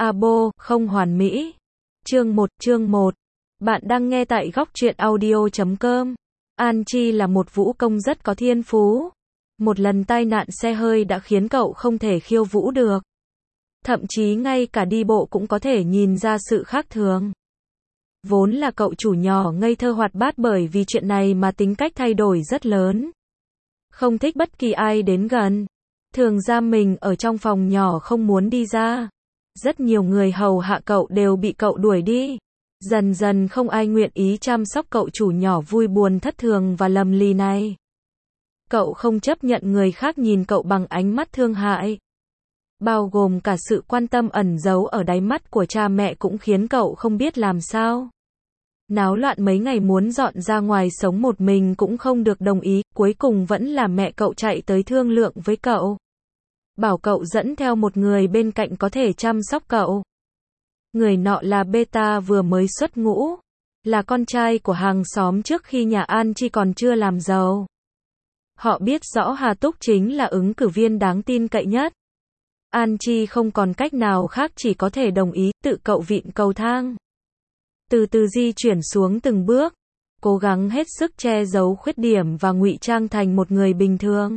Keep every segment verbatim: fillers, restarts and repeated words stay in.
Abo, không hoàn mỹ. Chương một, chương một. Bạn đang nghe tại góc truyện audio chấm com. An Chi là một vũ công rất có thiên phú. Một lần tai nạn xe hơi đã khiến cậu không thể khiêu vũ được. Thậm chí ngay cả đi bộ cũng có thể nhìn ra sự khác thường. Vốn là cậu chủ nhỏ ngây thơ hoạt bát, bởi vì chuyện này mà tính cách thay đổi rất lớn. Không thích bất kỳ ai đến gần. Thường giam mình ở trong phòng nhỏ không muốn đi ra. Rất nhiều người hầu hạ cậu đều bị cậu đuổi đi. Dần dần không ai nguyện ý chăm sóc cậu chủ nhỏ vui buồn thất thường và lầm lì này. Cậu không chấp nhận người khác nhìn cậu bằng ánh mắt thương hại. Bao gồm cả sự quan tâm ẩn giấu ở đáy mắt của cha mẹ cũng khiến cậu không biết làm sao. Náo loạn mấy ngày muốn dọn ra ngoài sống một mình cũng không được đồng ý, cuối cùng vẫn là mẹ cậu chạy tới thương lượng với cậu. Bảo cậu dẫn theo một người bên cạnh có thể chăm sóc cậu. Người nọ là Beta, vừa mới xuất ngũ, là con trai của hàng xóm trước khi nhà An Chi còn chưa làm giàu. Họ biết rõ Hà Túc chính là ứng cử viên đáng tin cậy nhất. An Chi không còn cách nào khác, chỉ có thể đồng ý, tự cậu vịn cầu thang. Từ từ di chuyển xuống từng bước, cố gắng hết sức che giấu khuyết điểm và ngụy trang thành một người bình thường.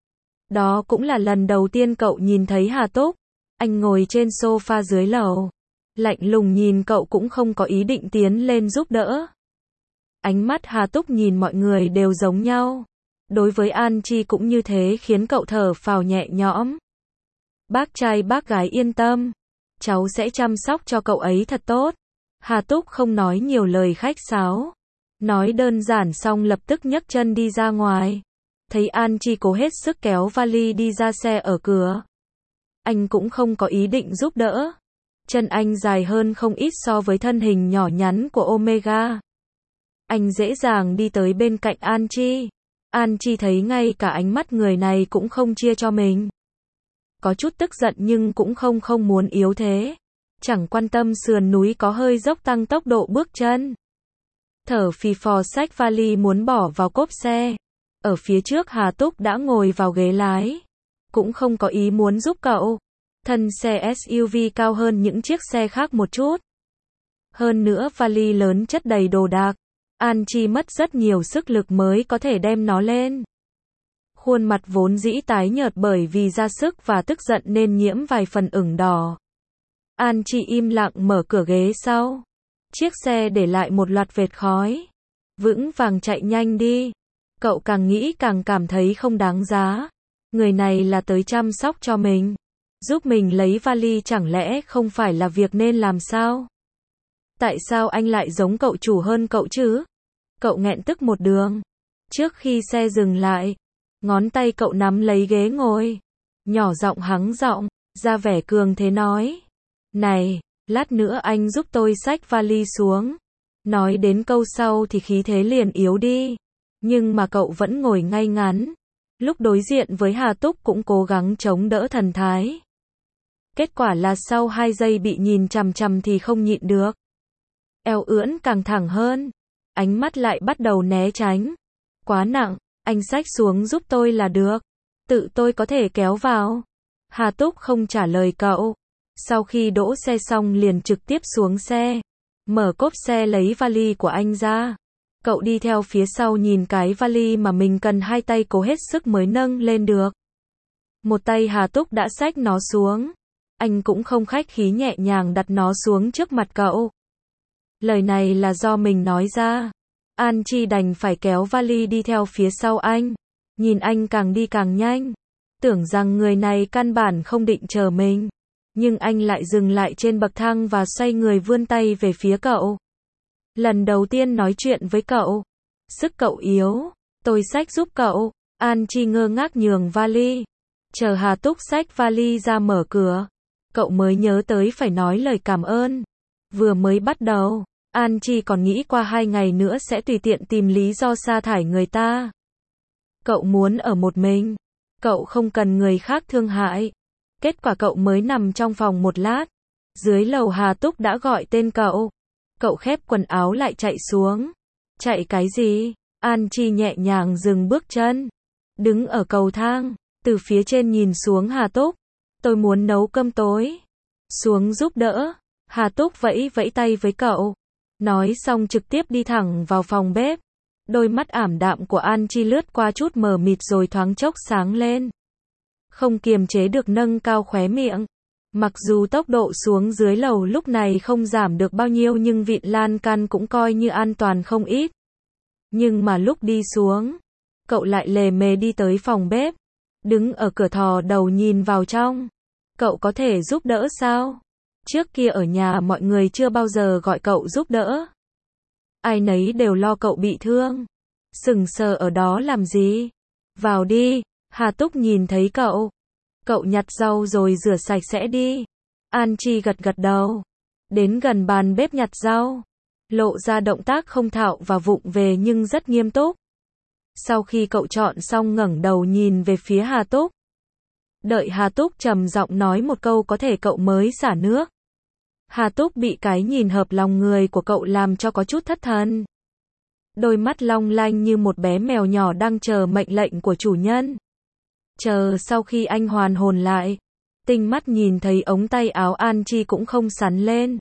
Đó cũng là lần đầu tiên cậu nhìn thấy Hà Túc. Anh ngồi trên sofa dưới lầu, lạnh lùng nhìn cậu, cũng không có ý định tiến lên giúp đỡ. Ánh mắt Hà Túc nhìn mọi người đều giống nhau. Đối với An Chi cũng như thế, khiến cậu thở phào nhẹ nhõm. Bác trai bác gái yên tâm, cháu sẽ chăm sóc cho cậu ấy thật tốt. Hà Túc không nói nhiều lời khách sáo. Nói đơn giản xong lập tức nhấc chân đi ra ngoài. Thấy An Chi cố hết sức kéo vali đi ra xe ở cửa. Anh cũng không có ý định giúp đỡ. Chân anh dài hơn không ít so với thân hình nhỏ nhắn của Omega. Anh dễ dàng đi tới bên cạnh An Chi. An Chi thấy ngay cả ánh mắt người này cũng không chia cho mình. Có chút tức giận nhưng cũng không không muốn yếu thế. Chẳng quan tâm sườn núi có hơi dốc, tăng tốc độ bước chân. Thở phì phò xách vali muốn bỏ vào cốp xe. Ở phía trước Hà Túc đã ngồi vào ghế lái. Cũng không có ý muốn giúp cậu. Thân xe ét u vê cao hơn những chiếc xe khác một chút. Hơn nữa vali lớn chất đầy đồ đạc. An Chi mất rất nhiều sức lực mới có thể đem nó lên. Khuôn mặt vốn dĩ tái nhợt bởi vì ra sức và tức giận nên nhiễm vài phần ửng đỏ. An Chi im lặng mở cửa ghế sau. Chiếc xe để lại một loạt vệt khói. Vững vàng chạy nhanh đi. Cậu càng nghĩ càng cảm thấy không đáng giá. Người này là tới chăm sóc cho mình, giúp mình lấy vali, chẳng lẽ không phải là việc nên làm sao? Tại sao anh lại giống cậu chủ hơn cậu chứ? Cậu nghẹn tức một đường. Trước khi xe dừng lại, ngón tay cậu nắm lấy ghế ngồi, nhỏ giọng hắng giọng, ra vẻ cường thế nói. Này, lát nữa anh giúp tôi xách vali xuống. Nói đến câu sau thì khí thế liền yếu đi. Nhưng mà cậu vẫn ngồi ngay ngắn. Lúc đối diện với Hà Túc cũng cố gắng chống đỡ thần thái. Kết quả là sau hai giây bị nhìn chằm chằm thì không nhịn được. Eo ưỡn càng thẳng hơn. Ánh mắt lại bắt đầu né tránh. Quá nặng, anh xách xuống giúp tôi là được. Tự tôi có thể kéo vào. Hà Túc không trả lời cậu. Sau khi đỗ xe xong liền trực tiếp xuống xe. Mở cốp xe lấy vali của anh ra. Cậu đi theo phía sau nhìn cái vali mà mình cần hai tay cố hết sức mới nâng lên được. Một tay Hà Túc đã xách nó xuống. Anh cũng không khách khí nhẹ nhàng đặt nó xuống trước mặt cậu. Lời này là do mình nói ra. An Chi đành phải kéo vali đi theo phía sau anh. Nhìn anh càng đi càng nhanh. Tưởng rằng người này căn bản không định chờ mình. Nhưng anh lại dừng lại trên bậc thang và xoay người vươn tay về phía cậu. Lần đầu tiên nói chuyện với cậu. Sức cậu yếu. Tôi xách giúp cậu. An Chi ngơ ngác nhường vali. Chờ Hà Túc xách vali ra mở cửa. Cậu mới nhớ tới phải nói lời cảm ơn. Vừa mới bắt đầu, An Chi còn nghĩ qua hai ngày nữa sẽ tùy tiện tìm lý do sa thải người ta. Cậu muốn ở một mình. Cậu không cần người khác thương hại. Kết quả cậu mới nằm trong phòng một lát. Dưới lầu Hà Túc đã gọi tên cậu. Cậu khép quần áo lại chạy xuống. Chạy cái gì? An Chi nhẹ nhàng dừng bước chân. Đứng ở cầu thang, từ phía trên nhìn xuống Hà Túc. Tôi muốn nấu cơm tối. Xuống giúp đỡ. Hà Túc vẫy vẫy tay với cậu. Nói xong trực tiếp đi thẳng vào phòng bếp. Đôi mắt ảm đạm của An Chi lướt qua chút mờ mịt rồi thoáng chốc sáng lên. Không kiềm chế được nâng cao khóe miệng. Mặc dù tốc độ xuống dưới lầu lúc này không giảm được bao nhiêu nhưng vịn lan can cũng coi như an toàn không ít. Nhưng mà lúc đi xuống, cậu lại lề mề đi tới phòng bếp. Đứng ở cửa thò đầu nhìn vào trong. Cậu có thể giúp đỡ sao? Trước kia ở nhà mọi người chưa bao giờ gọi cậu giúp đỡ. Ai nấy đều lo cậu bị thương. Sừng sờ ở đó làm gì? Vào đi. Hà Túc nhìn thấy cậu. Cậu nhặt rau rồi rửa sạch sẽ đi. An Chi gật gật đầu. Đến gần bàn bếp nhặt rau. Lộ ra động tác không thạo và vụng về nhưng rất nghiêm túc. Sau khi cậu chọn xong ngẩng đầu nhìn về phía Hà Túc. Đợi Hà Túc trầm giọng nói một câu có thể cậu mới xả nước. Hà Túc bị cái nhìn hợp lòng người của cậu làm cho có chút thất thần. Đôi mắt long lanh như một bé mèo nhỏ đang chờ mệnh lệnh của chủ nhân. Chờ sau khi anh hoàn hồn lại, tinh mắt nhìn thấy ống tay áo An Chi cũng không sắn lên.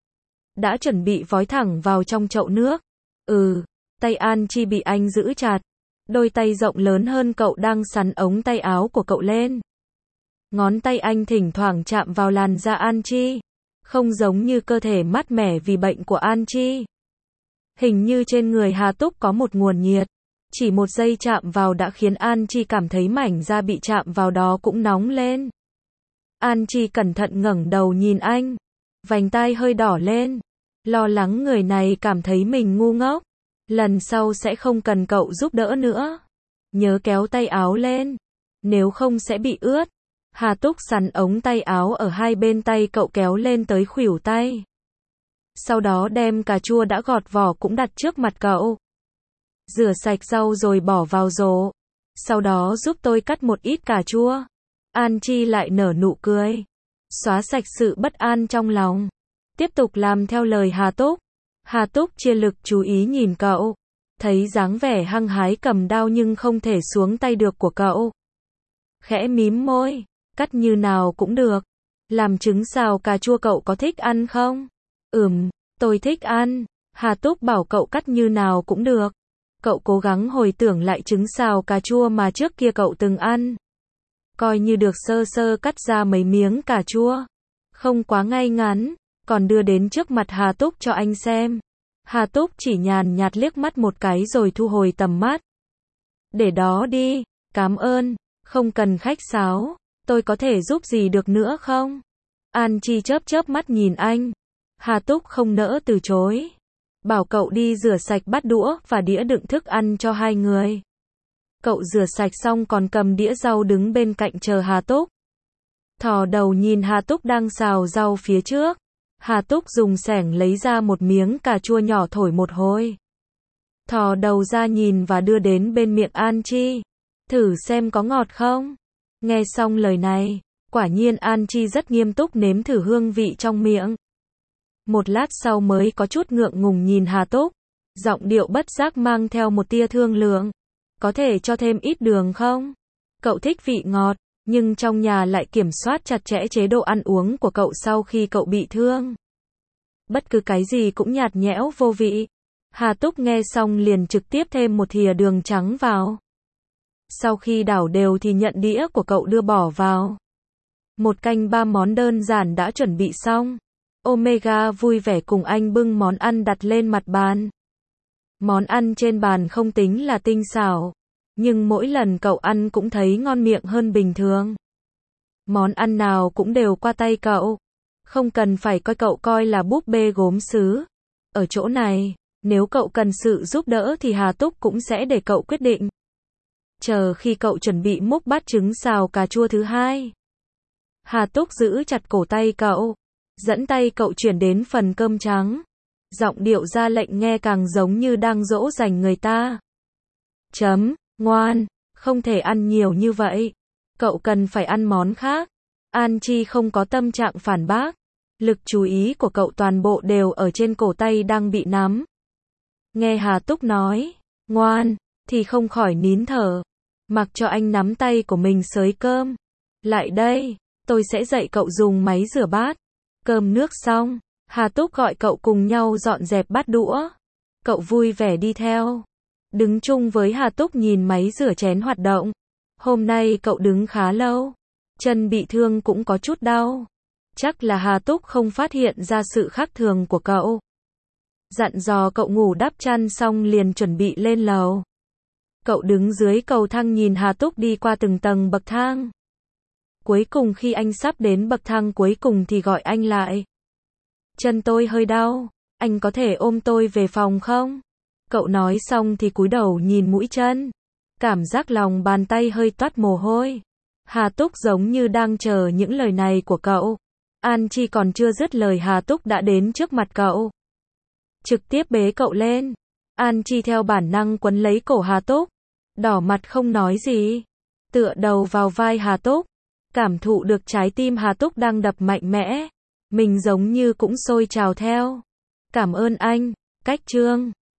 Đã chuẩn bị vói thẳng vào trong chậu nước. Ừ, tay An Chi bị anh giữ chặt. Đôi tay rộng lớn hơn cậu đang sắn ống tay áo của cậu lên. Ngón tay anh thỉnh thoảng chạm vào làn da An Chi. Không giống như cơ thể mát mẻ vì bệnh của An Chi. Hình như trên người Hà Túc có một nguồn nhiệt. Chỉ một giây chạm vào đã khiến An Chi cảm thấy mảnh da bị chạm vào đó cũng nóng lên. An Chi cẩn thận ngẩng đầu nhìn anh. Vành tai hơi đỏ lên. Lo lắng người này cảm thấy mình ngu ngốc. Lần sau sẽ không cần cậu giúp đỡ nữa. Nhớ kéo tay áo lên. Nếu không sẽ bị ướt. Hà Túc sắn ống tay áo ở hai bên tay cậu kéo lên tới khuỷu tay. Sau đó đem cà chua đã gọt vỏ cũng đặt trước mặt cậu. Rửa sạch rau rồi bỏ vào rổ. Sau đó giúp tôi cắt một ít cà chua. An Chi lại nở nụ cười. Xóa sạch sự bất an trong lòng. Tiếp tục làm theo lời Hà Túc. Hà Túc chia lực chú ý nhìn cậu. Thấy dáng vẻ hăng hái cầm đao nhưng không thể xuống tay được của cậu. Khẽ mím môi. Cắt như nào cũng được. Làm trứng xào cà chua cậu có thích ăn không? Ừm, tôi thích ăn. Hà Túc bảo cậu cắt như nào cũng được. Cậu cố gắng hồi tưởng lại trứng xào cà chua mà trước kia cậu từng ăn. Coi như được sơ sơ cắt ra mấy miếng cà chua. Không quá ngay ngắn. Còn đưa đến trước mặt Hà Túc cho anh xem. Hà Túc chỉ nhàn nhạt liếc mắt một cái rồi thu hồi tầm mắt. Để đó đi. Cảm ơn. Không cần khách sáo. Tôi có thể giúp gì được nữa không? An Chi chớp chớp mắt nhìn anh. Hà Túc không nỡ từ chối. Bảo cậu đi rửa sạch bát đũa và đĩa đựng thức ăn cho hai người. Cậu rửa sạch xong còn cầm đĩa rau đứng bên cạnh chờ Hà Túc. Thò đầu nhìn Hà Túc đang xào rau phía trước. Hà Túc dùng xẻng lấy ra một miếng cà chua nhỏ thổi một hồi. Thò đầu ra nhìn và đưa đến bên miệng An Chi. Thử xem có ngọt không? Nghe xong lời này, quả nhiên An Chi rất nghiêm túc nếm thử hương vị trong miệng. Một lát sau mới có chút ngượng ngùng nhìn Hà Túc. Giọng điệu bất giác mang theo một tia thương lượng. Có thể cho thêm ít đường không? Cậu thích vị ngọt, nhưng trong nhà lại kiểm soát chặt chẽ chế độ ăn uống của cậu sau khi cậu bị thương. Bất cứ cái gì cũng nhạt nhẽo vô vị. Hà Túc nghe xong liền trực tiếp thêm một thìa đường trắng vào. Sau khi đảo đều thì nhận đĩa của cậu đưa bỏ vào. Một canh ba món đơn giản đã chuẩn bị xong. Omega vui vẻ cùng anh bưng món ăn đặt lên mặt bàn. Món ăn trên bàn không tính là tinh xảo, nhưng mỗi lần cậu ăn cũng thấy ngon miệng hơn bình thường. Món ăn nào cũng đều qua tay cậu. Không cần phải coi cậu coi là búp bê gốm sứ. Ở chỗ này, nếu cậu cần sự giúp đỡ thì Hà Túc cũng sẽ để cậu quyết định. Chờ khi cậu chuẩn bị múc bát trứng xào cà chua thứ hai. Hà Túc giữ chặt cổ tay cậu, dẫn tay cậu chuyển đến phần cơm trắng. Giọng điệu ra lệnh nghe càng giống như đang dỗ dành người ta. Chấm, ngoan, không thể ăn nhiều như vậy. Cậu cần phải ăn món khác. An Chi không có tâm trạng phản bác. Lực chú ý của cậu toàn bộ đều ở trên cổ tay đang bị nắm. Nghe Hà Túc nói, ngoan, thì không khỏi nín thở. Mặc cho anh nắm tay của mình xới cơm. Lại đây, tôi sẽ dạy cậu dùng máy rửa bát. Cơm nước xong, Hà Túc gọi cậu cùng nhau dọn dẹp bát đũa. Cậu vui vẻ đi theo. Đứng chung với Hà Túc nhìn máy rửa chén hoạt động. Hôm nay cậu đứng khá lâu. Chân bị thương cũng có chút đau. Chắc là Hà Túc không phát hiện ra sự khác thường của cậu. Dặn dò cậu ngủ đắp chăn xong liền chuẩn bị lên lầu. Cậu đứng dưới cầu thang nhìn Hà Túc đi qua từng tầng bậc thang. Cuối cùng khi anh sắp đến bậc thang cuối cùng thì gọi anh lại. Chân tôi hơi đau, anh có thể ôm tôi về phòng không? Cậu nói xong thì cúi đầu nhìn mũi chân. Cảm giác lòng bàn tay hơi toát mồ hôi. Hà Túc giống như đang chờ những lời này của cậu. An Chi còn chưa dứt lời Hà Túc đã đến trước mặt cậu. Trực tiếp bế cậu lên. An Chi theo bản năng quấn lấy cổ Hà Túc. Đỏ mặt không nói gì. Tựa đầu vào vai Hà Túc. Cảm thụ được trái tim Hà Túc đang đập mạnh mẽ. Mình giống như cũng sôi trào theo. Cảm ơn anh. Cách chương